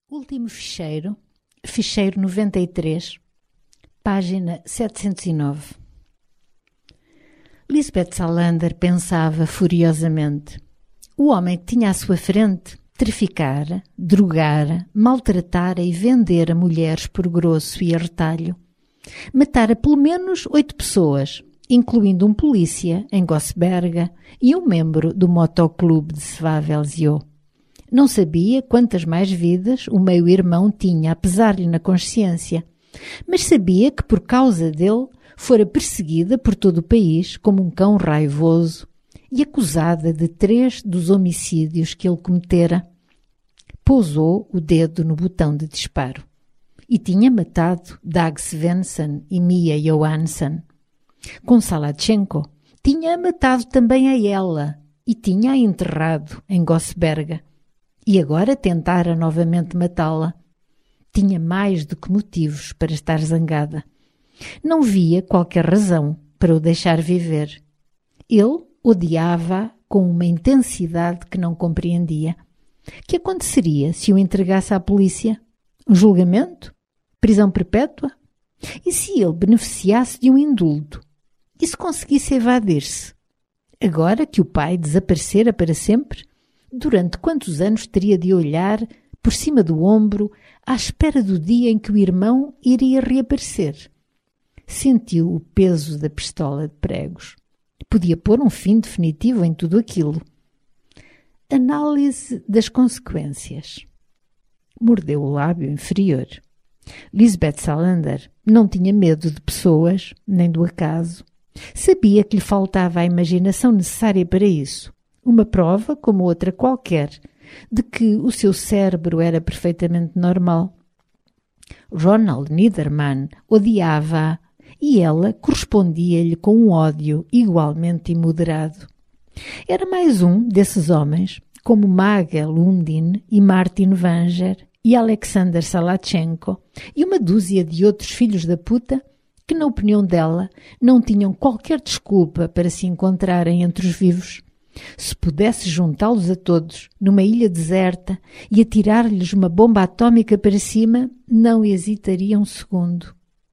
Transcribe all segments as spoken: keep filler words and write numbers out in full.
Último ficheiro, ficheiro noventa e três, página setecentos e nove. Lisbeth Salander pensava furiosamente. O homem que tinha à sua frente traficara, drogara, maltratara e vendera mulheres por grosso e a retalho. Matara pelo menos oito pessoas, incluindo um polícia em Gossberga e um membro do motoclube de Svavelzio. Não sabia quantas mais vidas o meio-irmão tinha a pesar-lhe na consciência, mas sabia que por causa dele fora perseguida por todo o país como um cão raivoso e acusada de três dos homicídios que ele cometera. Pousou o dedo no botão de disparo. E tinha matado Dag Svensson e Mia Johansson. Com Salatchenko, tinha matado também a ela e tinha-a enterrado em Gossberga. E agora tentara novamente matá-la. Tinha mais do que motivos para estar zangada. Não via qualquer razão para o deixar viver. Ele odiava-a com uma intensidade que não compreendia. Que aconteceria se o entregasse à polícia? Um julgamento? Prisão perpétua? E se ele beneficiasse de um indulto? E se conseguisse evadir-se? Agora que o pai desaparecera para sempre, durante quantos anos teria de olhar por cima do ombro à espera do dia em que o irmão iria reaparecer? Sentiu o peso da pistola de pregos. Podia pôr um fim definitivo em tudo aquilo. Análise das consequências. Mordeu o lábio inferior. Lisbeth Salander não tinha medo de pessoas, nem do acaso. Sabia que lhe faltava a imaginação necessária para isso. Uma prova, como outra qualquer, de que o seu cérebro era perfeitamente normal. Ronald Niedermann odiava-a e ela correspondia-lhe com um ódio igualmente imoderado. Era mais um desses homens, como Maga Lundin e Martin Wanger e Alexander Salatchenko e uma dúzia de outros filhos da puta que, na opinião dela, não tinham qualquer desculpa para se encontrarem entre os vivos. Se pudesse juntá-los a todos numa ilha deserta e atirar-lhes uma bomba atómica para cima, não hesitaria um segundo.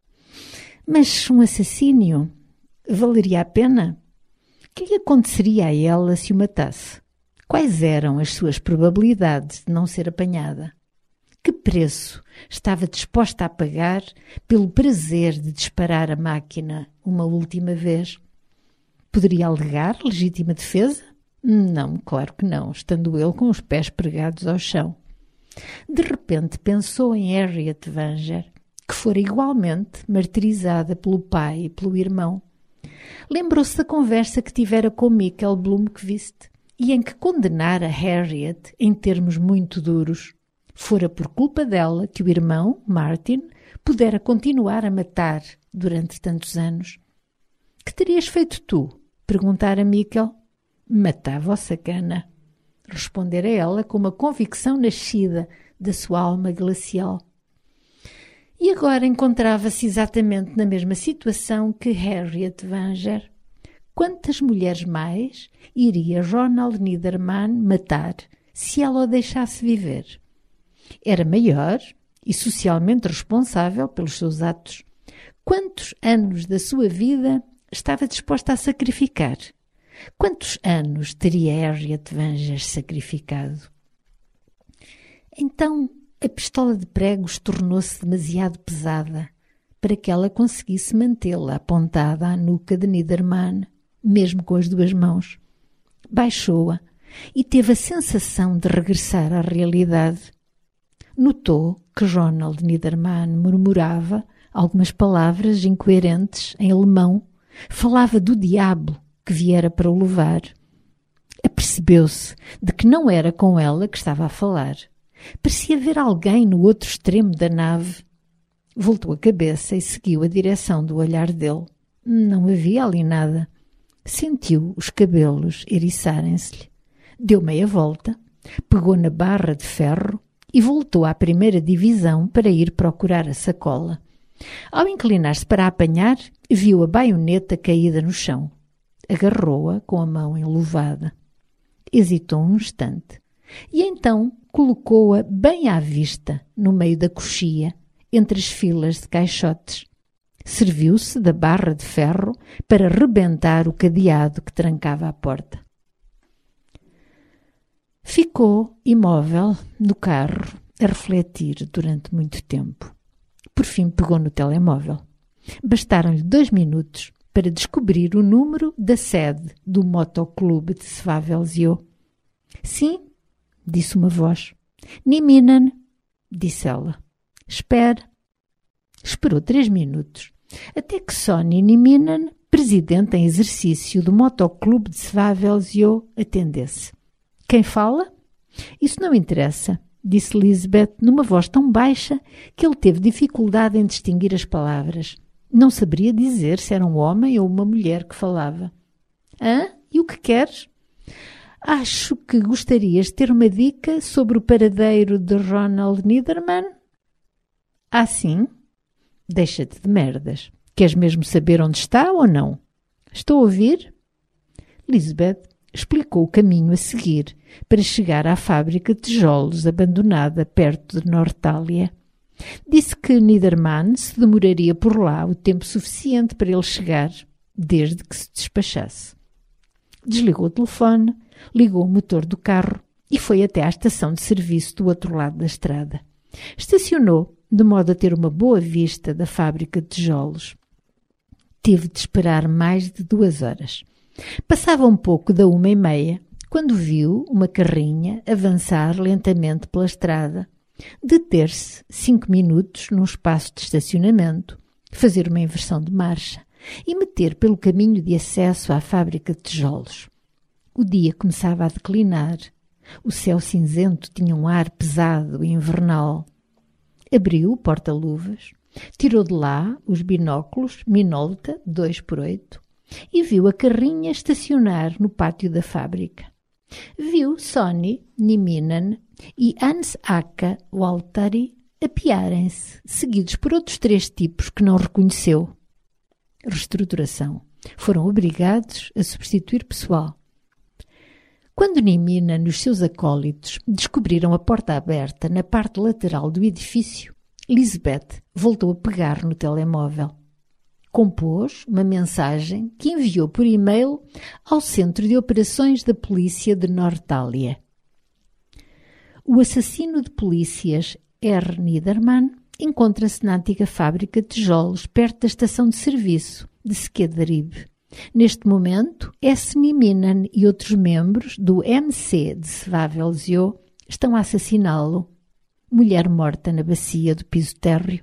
Mas um assassínio valeria a pena? O que lhe aconteceria a ela se o matasse? Quais eram as suas probabilidades de não ser apanhada? Que preço estava disposta a pagar pelo prazer de disparar a máquina uma última vez? Poderia alegar legítima defesa? Não, claro que não, estando ele com os pés pregados ao chão. De repente pensou em Harriet Wanger, que fora igualmente martirizada pelo pai e pelo irmão. Lembrou-se da conversa que tivera com Mikkel Blomqvist e em que condenara Harriet em termos muito duros. Fora por culpa dela que o irmão, Martin, pudera continuar a matar durante tantos anos. — Que terias feito tu? Perguntara Mikkel. — Matava o sacana. Respondera ela com uma convicção nascida da sua alma glacial. E agora encontrava-se exatamente na mesma situação que Harriet Wanger. Quantas mulheres mais iria Ronald Niedermann matar se ela o deixasse viver? Era maior e socialmente responsável pelos seus atos. Quantos anos da sua vida estava disposta a sacrificar? Quantos anos teria Harriet Wanger sacrificado? Então, a pistola de pregos tornou-se demasiado pesada para que ela conseguisse mantê-la apontada à nuca de Niedermann, mesmo com as duas mãos. Baixou-a e teve a sensação de regressar à realidade. Notou que Ronald Niedermann murmurava algumas palavras incoerentes em alemão, falava do diabo que viera para o levar. Apercebeu-se de que não era com ela que estava a falar. Parecia haver alguém no outro extremo da nave. Voltou a cabeça e seguiu a direção do olhar dele. Não havia ali nada. Sentiu os cabelos eriçarem-se-lhe. Deu meia volta, pegou na barra de ferro e voltou à primeira divisão para ir procurar a sacola. Ao inclinar-se para a apanhar, viu a baioneta caída no chão. Agarrou-a com a mão enluvada. Hesitou um instante e então colocou-a bem à vista, no meio da coxia, entre as filas de caixotes. Serviu-se da barra de ferro para rebentar o cadeado que trancava a porta. Ficou imóvel no carro a refletir durante muito tempo. Por fim pegou no telemóvel. Bastaram-lhe dois minutos para descobrir o número da sede do motoclube de Svavelzio. Sim, disse uma voz. Nieminen, disse ela. Espere. Esperou três minutos, até que Sonny Nieminen, presidente em exercício do motoclube de Svavelzio, atendesse. Quem fala? Isso não interessa, disse Lisbeth numa voz tão baixa que ele teve dificuldade em distinguir as palavras. Não saberia dizer se era um homem ou uma mulher que falava. Hã? E o que queres? Acho que gostarias de ter uma dica sobre o paradeiro de Ronald Niederman? Ah, sim? Deixa-te de merdas. Queres mesmo saber onde está ou não? Estou a ouvir? Lisbeth explicou o caminho a seguir para chegar à fábrica de tijolos abandonada perto de Nortália. Disse que Niederman se demoraria por lá o tempo suficiente para ele chegar, desde que se despachasse. Desligou o telefone, ligou o motor do carro e foi até à estação de serviço do outro lado da estrada. Estacionou, de modo a ter uma boa vista da fábrica de tijolos. Teve de esperar mais de duas horas. Passava um pouco da uma e meia, quando viu uma carrinha avançar lentamente pela estrada, deter-se cinco minutos num espaço de estacionamento, fazer uma inversão de marcha e meter pelo caminho de acesso à fábrica de tijolos. O dia começava a declinar. O céu cinzento tinha um ar pesado e invernal. Abriu o porta-luvas, tirou de lá os binóculos Minolta dois por oito e viu a carrinha estacionar no pátio da fábrica. Viu Sonny Nieminen e Hans-Akka Waltari apiarem-se, seguidos por outros três tipos que não reconheceu. Reestruturação. Foram obrigados a substituir pessoal. Quando Nieminen e os seus acólitos descobriram a porta aberta na parte lateral do edifício, Lisbeth voltou a pegar no telemóvel. Compôs uma mensagem que enviou por e-mail ao Centro de Operações da Polícia de Nortália. O assassino de polícias R. Niederman encontra-se na antiga fábrica de tijolos perto da estação de serviço de Skedrib. Neste momento, S. Nieminen e outros membros do M C de Svavelzio estão a assassiná-lo. Mulher morta na bacia do piso térreo.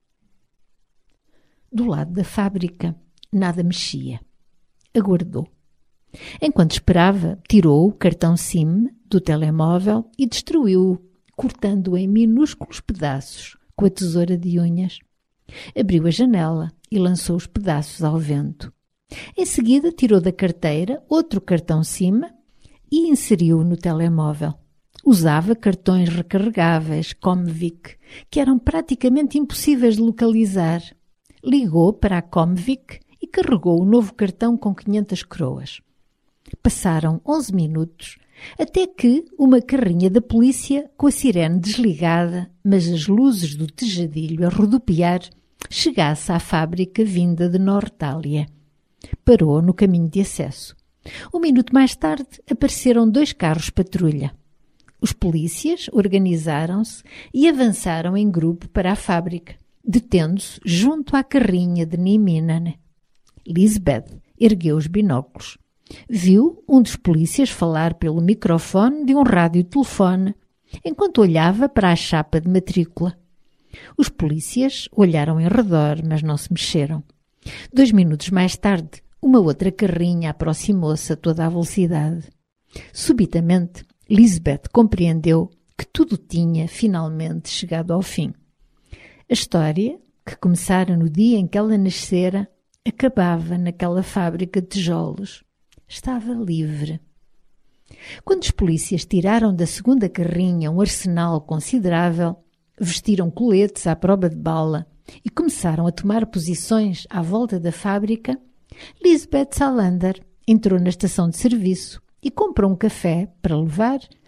Do lado da fábrica, nada mexia. Aguardou. Enquanto esperava, tirou o cartão SIM do telemóvel e destruiu-o, cortando-o em minúsculos pedaços com a tesoura de unhas. Abriu a janela e lançou os pedaços ao vento. Em seguida, tirou da carteira outro cartão SIM e inseriu-o no telemóvel. Usava cartões recarregáveis Comviq, que eram praticamente impossíveis de localizar. Ligou para a Comviq e carregou o novo cartão com quinhentas coroas. Passaram onze minutos, até que uma carrinha da polícia, com a sirene desligada, mas as luzes do tejadilho a rodopiar, chegasse à fábrica vinda de Nortália. Parou no caminho de acesso. Um minuto mais tarde, apareceram dois carros patrulha. Os polícias organizaram-se e avançaram em grupo para a fábrica, detendo-se junto à carrinha de Nieminen. Lisbeth ergueu os binóculos. Viu um dos polícias falar pelo microfone de um rádio-telefone, enquanto olhava para a chapa de matrícula. Os polícias olharam em redor, mas não se mexeram. Dois minutos mais tarde, uma outra carrinha aproximou-se a toda a velocidade. Subitamente, Lisbeth compreendeu que tudo tinha finalmente chegado ao fim. A história, que começara no dia em que ela nascera, acabava naquela fábrica de tijolos. Estava livre. Quando os polícias tiraram da segunda carrinha um arsenal considerável, vestiram coletes à prova de bala e começaram a tomar posições à volta da fábrica, Lisbeth Salander entrou na estação de serviço e comprou um café para levar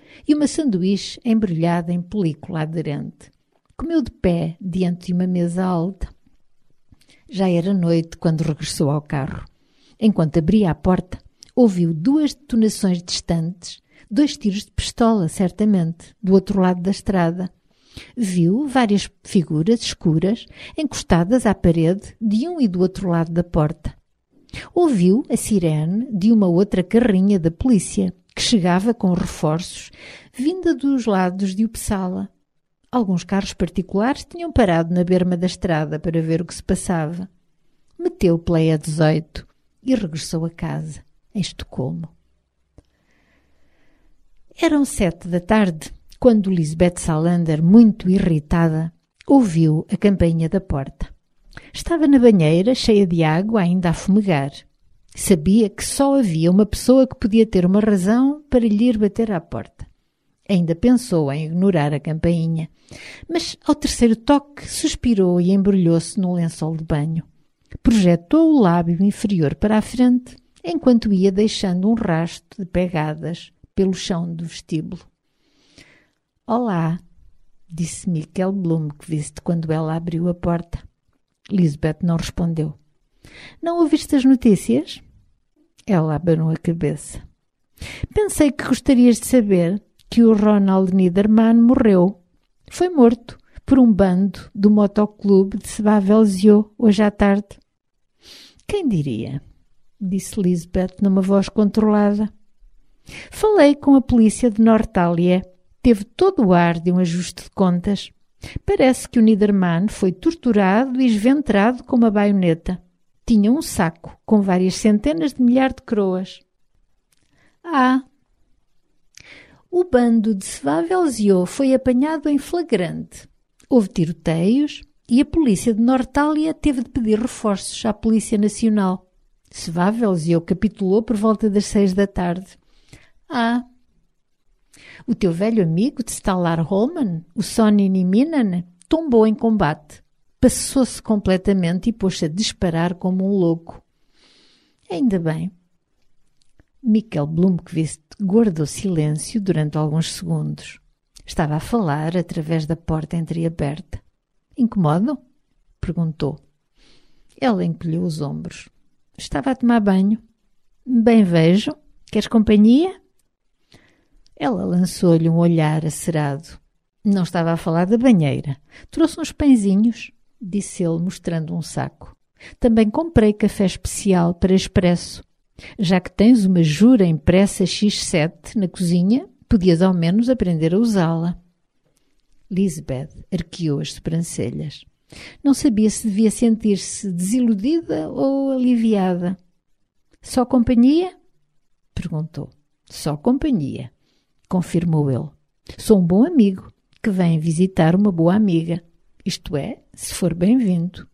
e uma sanduíche embrulhada em película aderente. Comeu de pé diante de uma mesa alta. Já era noite quando regressou ao carro. Enquanto abria a porta, ouviu duas detonações distantes, dois tiros de pistola, certamente, do outro lado da estrada. Viu várias figuras escuras encostadas à parede de um e do outro lado da porta. Ouviu a sirene de uma outra carrinha da polícia, que chegava com reforços, vinda dos lados de Uppsala. Alguns carros particulares tinham parado na berma da estrada para ver o que se passava. Meteu play a dezoito e regressou a casa, em Estocolmo. Eram sete da tarde, quando Lisbeth Salander, muito irritada, ouviu a campainha da porta. Estava na banheira, cheia de água, ainda a fumegar. Sabia que só havia uma pessoa que podia ter uma razão para lhe ir bater à porta. Ainda pensou em ignorar a campainha, mas ao terceiro toque suspirou e embrulhou-se no lençol de banho. Projetou o lábio inferior para a frente, enquanto ia deixando um rastro de pegadas pelo chão do vestíbulo. «Olá», disse Mikkel Blomqvist quando ela abriu a porta. Lisbeth não respondeu. «Não ouviste as notícias?» Ela abanou a cabeça. «Pensei que gostarias de saber que o Ronald Niedermann morreu. Foi morto por um bando do motoclube de Svavelzio hoje à tarde.» «Quem diria?» disse Lisbeth numa voz controlada. «Falei com a polícia de Nortália. Teve todo o ar de um ajuste de contas. Parece que o Niedermann foi torturado e esventrado com uma baioneta. Tinha um saco com várias centenas de milhares de croas.» «Ah!» «O bando de Svavelzio foi apanhado em flagrante. Houve tiroteios e a polícia de Nortália teve de pedir reforços à Polícia Nacional. Svavelzio capitulou por volta das seis da tarde.» «Ah!» «O teu velho amigo de Stalar Holman, o Sonny Niminen, tombou em combate. Passou-se completamente e pôs-se a disparar como um louco.» «Ainda bem.» Mikkel Blomqvist guardou silêncio durante alguns segundos. Estava a falar através da porta entreaberta. «Incomodo?» perguntou. Ela encolheu os ombros. «Estava a tomar banho.» «Bem vejo. Queres companhia?» Ela lançou-lhe um olhar acerado. Não estava a falar da banheira. «Trouxe uns pãezinhos», disse ele, mostrando um saco. «Também comprei café especial para expresso. Já que tens uma jura impressa xis sete na cozinha, podias ao menos aprender a usá-la.» Lisbeth arqueou as sobrancelhas. Não sabia se devia sentir-se desiludida ou aliviada. «Só companhia?» perguntou. «Só companhia», confirmou ele. «Sou um bom amigo que vem visitar uma boa amiga. Isto é, se for bem-vindo.»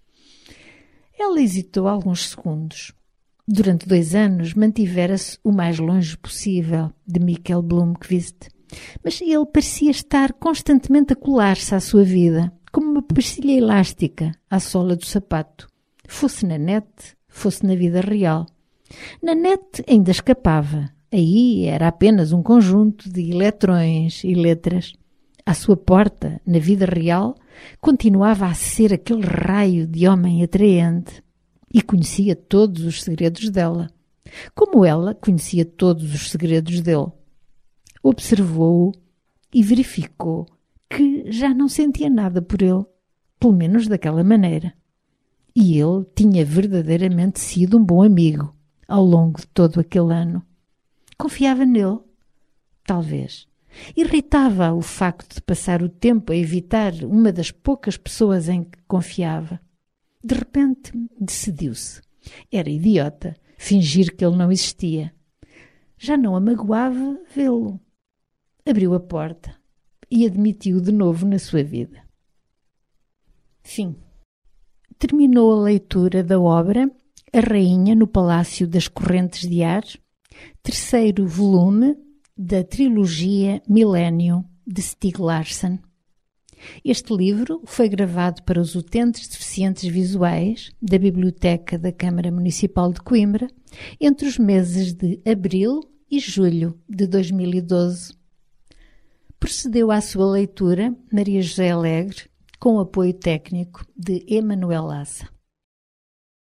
Ela hesitou alguns segundos. Durante dois anos mantivera-se o mais longe possível de Mikkel Blomqvist, mas ele parecia estar constantemente a colar-se à sua vida, como uma pastilha elástica à sola do sapato, fosse na net, fosse na vida real. Na net ainda escapava, aí era apenas um conjunto de eletrões e letras. À sua porta, na vida real, continuava a ser aquele raio de homem atraente. E conhecia todos os segredos dela, como ela conhecia todos os segredos dele. Observou-o e verificou que já não sentia nada por ele, pelo menos daquela maneira. E ele tinha verdadeiramente sido um bom amigo ao longo de todo aquele ano. Confiava nele? Talvez. Irritava o facto de passar o tempo a evitar uma das poucas pessoas em que confiava. De repente, decidiu-se. Era idiota fingir que ele não existia. Já não a magoava vê-lo. Abriu a porta e admitiu de novo na sua vida. Fim. Terminou a leitura da obra A Rainha no Palácio das Correntes de Ar, terceiro volume da trilogia Millennium de Stieg Larsson. Este livro foi gravado para os utentes deficientes visuais da Biblioteca da Câmara Municipal de Coimbra entre os meses de abril e julho de dois mil e doze. Procedeu à sua leitura Maria José Alegre, com apoio técnico de Emanuel Lassa.